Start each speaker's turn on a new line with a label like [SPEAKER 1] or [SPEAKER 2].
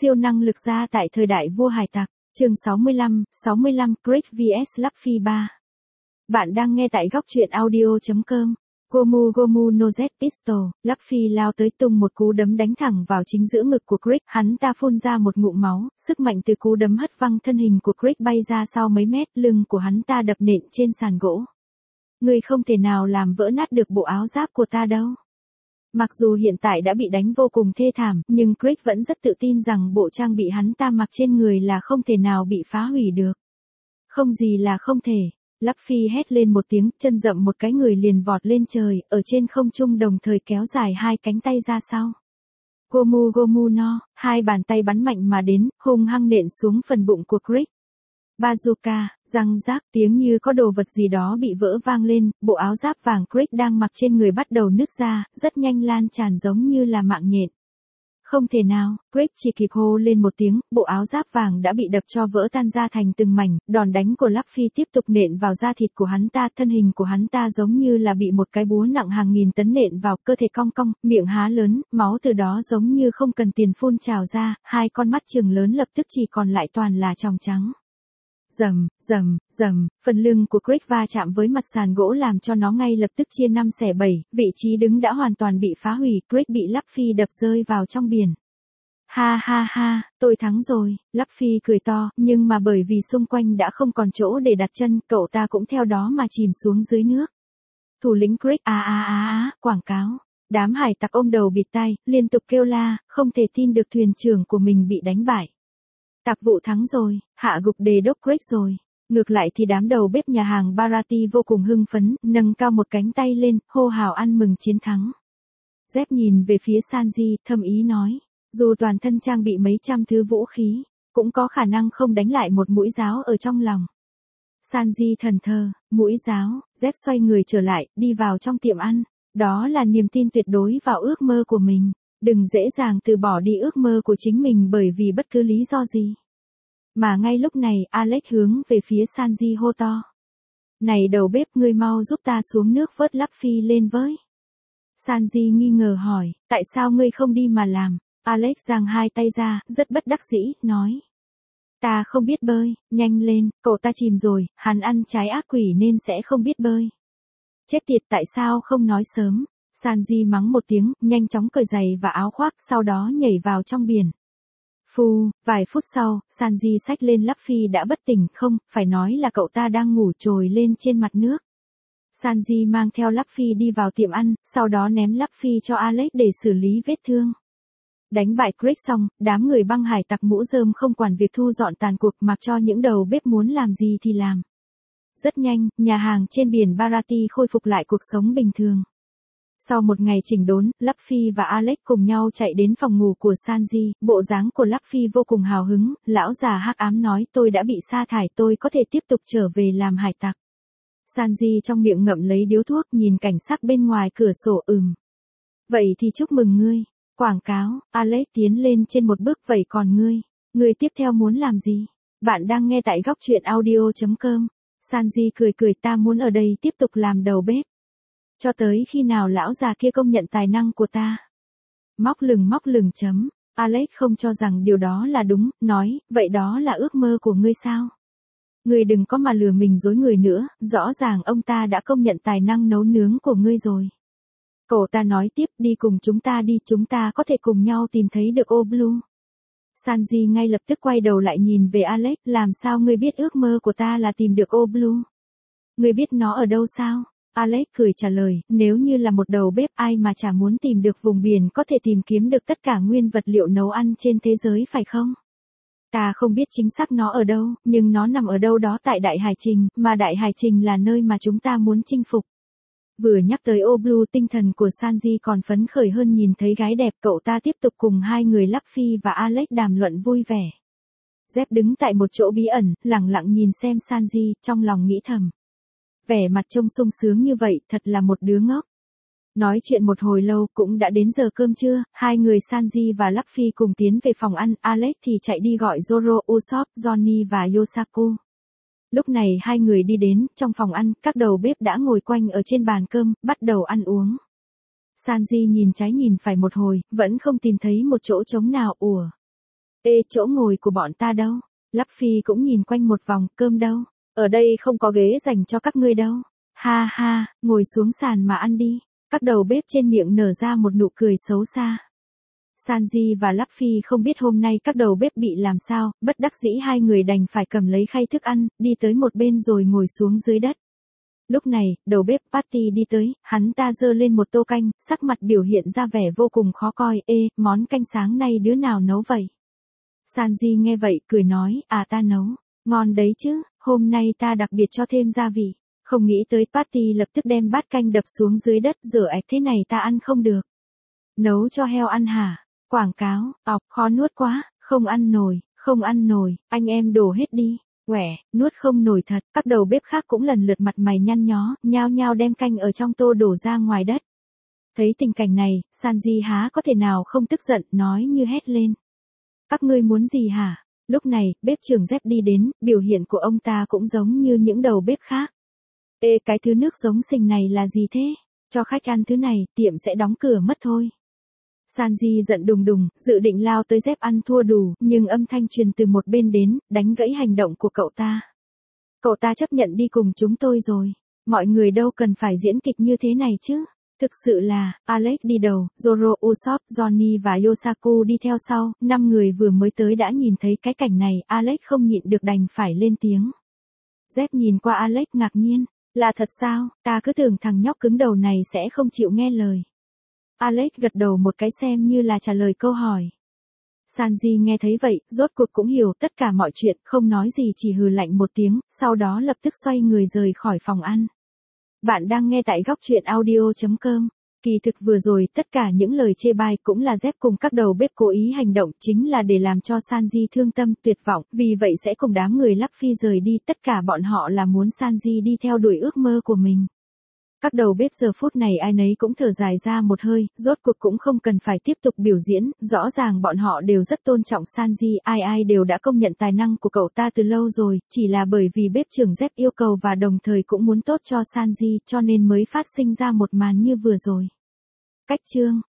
[SPEAKER 1] Siêu năng lực gia tại thời đại vua hải tặc, chương 65, Crick vs Luffy 3. Bạn đang nghe tại góc truyện audio.com. Gomu Gomu no Z Pistol, Luffy lao tới tung một cú đấm đánh thẳng vào chính giữa ngực của Crick, hắn ta phun ra một ngụm máu, sức mạnh từ cú đấm hất văng thân hình của Crick bay ra sau mấy mét, lưng của hắn ta đập nện trên sàn gỗ. Ngươi không thể nào làm vỡ nát được bộ áo giáp của ta đâu. Mặc dù hiện tại đã bị đánh vô cùng thê thảm, nhưng Crick vẫn rất tự tin rằng bộ trang bị hắn ta mặc trên người là không thể nào bị phá hủy được. Không gì là không thể. Luffy hét lên một tiếng, chân dậm một cái, người liền vọt lên trời, ở trên không trung đồng thời kéo dài hai cánh tay ra sau. Gomu Gomu no, hai bàn tay bắn mạnh mà đến, hung hăng nện xuống phần bụng của Crick. Bazooka, răng rác, tiếng như có đồ vật gì đó bị vỡ vang lên, bộ áo giáp vàng Crick đang mặc trên người bắt đầu nứt ra, rất nhanh lan tràn giống như là mạng nhện. Không thể nào, Crick chỉ kịp hô lên một tiếng, bộ áo giáp vàng đã bị đập cho vỡ tan ra thành từng mảnh, đòn đánh của Luffy tiếp tục nện vào da thịt của hắn ta, thân hình của hắn ta giống như là bị một cái búa nặng hàng nghìn tấn nện vào, cơ thể cong cong, miệng há lớn, máu từ đó giống như không cần tiền phun trào ra, hai con mắt trừng lớn lập tức chỉ còn lại toàn là tròng trắng. Rầm, rầm, rầm, phần lưng của Crick va chạm với mặt sàn gỗ làm cho nó ngay lập tức chia 5/7, vị trí đứng đã hoàn toàn bị phá hủy, Crick bị Luffy đập rơi vào trong biển. Ha ha ha, tôi thắng rồi, Luffy cười to, nhưng mà bởi vì xung quanh đã không còn chỗ để đặt chân, cậu ta cũng theo đó mà chìm xuống dưới nước. Thủ lĩnh Crick quảng cáo. Đám hải tặc ôm đầu bịt tai, liên tục kêu la, không thể tin được thuyền trưởng của mình bị đánh bại. Tặc vụ thắng rồi, hạ gục đề đốc Crick rồi. Ngược lại thì đám đầu bếp nhà hàng Barati vô cùng hưng phấn, nâng cao một cánh tay lên, hô hào ăn mừng chiến thắng. Zep nhìn về phía Sanji, thầm ý nói, dù toàn thân trang bị mấy trăm thứ vũ khí, cũng có khả năng không đánh lại một mũi giáo ở trong lòng. Sanji thần thờ, mũi giáo, Zep xoay người trở lại, đi vào trong tiệm ăn. Đó là niềm tin tuyệt đối vào ước mơ của mình. Đừng dễ dàng từ bỏ đi ước mơ của chính mình bởi vì bất cứ lý do gì. Mà ngay lúc này, Alex hướng về phía Sanji hô to. Này đầu bếp, ngươi mau giúp ta xuống nước vớt Luffy lên với. Sanji nghi ngờ hỏi, tại sao ngươi không đi mà làm? Alex giang hai tay ra, rất bất đắc dĩ, nói. Ta không biết bơi, nhanh lên, cậu ta chìm rồi, hắn ăn trái ác quỷ nên sẽ không biết bơi. Chết tiệt, tại sao không nói sớm? Sanji mắng một tiếng, nhanh chóng cởi giày và áo khoác, sau đó nhảy vào trong biển. Vài phút sau, Sanji xách lên Luffy đã bất tỉnh, không, phải nói là cậu ta đang ngủ trồi lên trên mặt nước. Sanji mang theo Luffy đi vào tiệm ăn, sau đó ném Luffy cho Alex để xử lý vết thương. Đánh bại Crick xong, đám người băng hải tặc mũ rơm không quản việc thu dọn tàn cuộc, mặc cho những đầu bếp muốn làm gì thì làm. Rất nhanh, nhà hàng trên biển Barati khôi phục lại cuộc sống bình thường. Sau một ngày chỉnh đốn, Luffy và Alex cùng nhau chạy đến phòng ngủ của Sanji, bộ dáng của Luffy vô cùng hào hứng, lão già hắc ám nói tôi đã bị sa thải, tôi có thể tiếp tục trở về làm hải tặc. Sanji trong miệng ngậm lấy điếu thuốc, nhìn cảnh sắc bên ngoài cửa sổ, Vậy thì chúc mừng ngươi. Quảng cáo, Alex tiến lên trên một bước, vậy còn ngươi tiếp theo muốn làm gì? Bạn đang nghe tại góc truyện audio.com. Sanji cười, ta muốn ở đây tiếp tục làm đầu bếp. Cho tới khi nào lão già kia công nhận tài năng của ta. Móc lừng chấm. Alex không cho rằng điều đó là đúng, nói, vậy đó là ước mơ của ngươi sao? Ngươi đừng có mà lừa mình dối người nữa, rõ ràng ông ta đã công nhận tài năng nấu nướng của ngươi rồi. Cậu ta nói tiếp, đi cùng chúng ta đi, chúng ta có thể cùng nhau tìm thấy được ô Blue. Sanji ngay lập tức quay đầu lại nhìn về Alex, làm sao ngươi biết ước mơ của ta là tìm được ô Blue? Ngươi biết nó ở đâu sao? Alex cười trả lời, nếu như là một đầu bếp ai mà chả muốn tìm được vùng biển có thể tìm kiếm được tất cả nguyên vật liệu nấu ăn trên thế giới phải không? Ta không biết chính xác nó ở đâu, nhưng nó nằm ở đâu đó tại Đại Hải Trình, mà Đại Hải Trình là nơi mà chúng ta muốn chinh phục. Vừa nhắc tới ô Blue, tinh thần của Sanji còn phấn khởi hơn nhìn thấy gái đẹp, cậu ta tiếp tục cùng hai người Luffy và Alex đàm luận vui vẻ. Zep đứng tại một chỗ bí ẩn, lặng lặng nhìn xem Sanji, trong lòng nghĩ thầm. Vẻ mặt trông sung sướng như vậy, thật là một đứa ngốc. Nói chuyện một hồi lâu, cũng đã đến giờ cơm trưa, hai người Sanji và Luffy cùng tiến về phòng ăn, Alex thì chạy đi gọi Zoro, Usopp, Johnny và Yosaku. Lúc này hai người đi đến, trong phòng ăn, các đầu bếp đã ngồi quanh ở trên bàn cơm, bắt đầu ăn uống. Sanji nhìn trái nhìn phải một hồi, vẫn không tìm thấy một chỗ trống nào. Ê, chỗ ngồi của bọn ta đâu? Luffy cũng nhìn quanh một vòng, cơm đâu? Ở đây không có ghế dành cho các ngươi đâu. Ha ha, ngồi xuống sàn mà ăn đi. Các đầu bếp trên miệng nở ra một nụ cười xấu xa. Sanji và Luffy không biết hôm nay các đầu bếp bị làm sao, bất đắc dĩ hai người đành phải cầm lấy khay thức ăn, đi tới một bên rồi ngồi xuống dưới đất. Lúc này, đầu bếp Patty đi tới, hắn ta giơ lên một tô canh, sắc mặt biểu hiện ra vẻ vô cùng khó coi. Ê, món canh sáng nay đứa nào nấu vậy? Sanji nghe vậy, cười nói, à ta nấu, ngon đấy chứ, hôm nay ta đặc biệt cho thêm gia vị. Không nghĩ tới Patty lập tức đem bát canh đập xuống dưới đất, rửa ạch thế này ta ăn không được. Nấu cho heo ăn hả? Quảng cáo, khó nuốt quá, không ăn nổi, anh em đổ hết đi. Quẻ, nuốt không nổi thật, các đầu bếp khác cũng lần lượt mặt mày nhăn nhó, nhao nhao đem canh ở trong tô đổ ra ngoài đất. Thấy tình cảnh này, Sanji há có thể nào không tức giận, nói như hét lên. Các ngươi muốn gì hả? Lúc này, bếp trưởng Dép đi đến, biểu hiện của ông ta cũng giống như những đầu bếp khác. Ê, cái thứ nước giống sình này là gì thế? Cho khách ăn thứ này, tiệm sẽ đóng cửa mất thôi. Sanji giận đùng đùng, dự định lao tới Dép ăn thua đủ, nhưng âm thanh truyền từ một bên đến, đánh gãy hành động của cậu ta. Cậu ta chấp nhận đi cùng chúng tôi rồi. Mọi người đâu cần phải diễn kịch như thế này chứ. Thực sự là, Alex đi đầu, Zoro, Usopp, Johnny và Yosaku đi theo sau, 5 người vừa mới tới đã nhìn thấy cái cảnh này, Alex không nhịn được đành phải lên tiếng. Dép nhìn qua Alex ngạc nhiên, là thật sao, ta cứ tưởng thằng nhóc cứng đầu này sẽ không chịu nghe lời. Alex gật đầu một cái xem như là trả lời câu hỏi. Sanji nghe thấy vậy, rốt cuộc cũng hiểu tất cả mọi chuyện, không nói gì chỉ hừ lạnh một tiếng, sau đó lập tức xoay người rời khỏi phòng ăn. Bạn đang nghe tại góc truyện audio.com. Kỳ thực vừa rồi tất cả những lời chê bai cũng là Dép cùng các đầu bếp cố ý hành động chính là để làm cho Sanji thương tâm tuyệt vọng, vì vậy sẽ cùng đám người Luffy rời đi, tất cả bọn họ là muốn Sanji đi theo đuổi ước mơ của mình. Các đầu bếp giờ phút này ai nấy cũng thở dài ra một hơi, rốt cuộc cũng không cần phải tiếp tục biểu diễn, rõ ràng bọn họ đều rất tôn trọng Sanji, ai đều đã công nhận tài năng của cậu ta từ lâu rồi, chỉ là bởi vì bếp trưởng Dép yêu cầu và đồng thời cũng muốn tốt cho Sanji cho nên mới phát sinh ra một màn như vừa rồi. Cách chương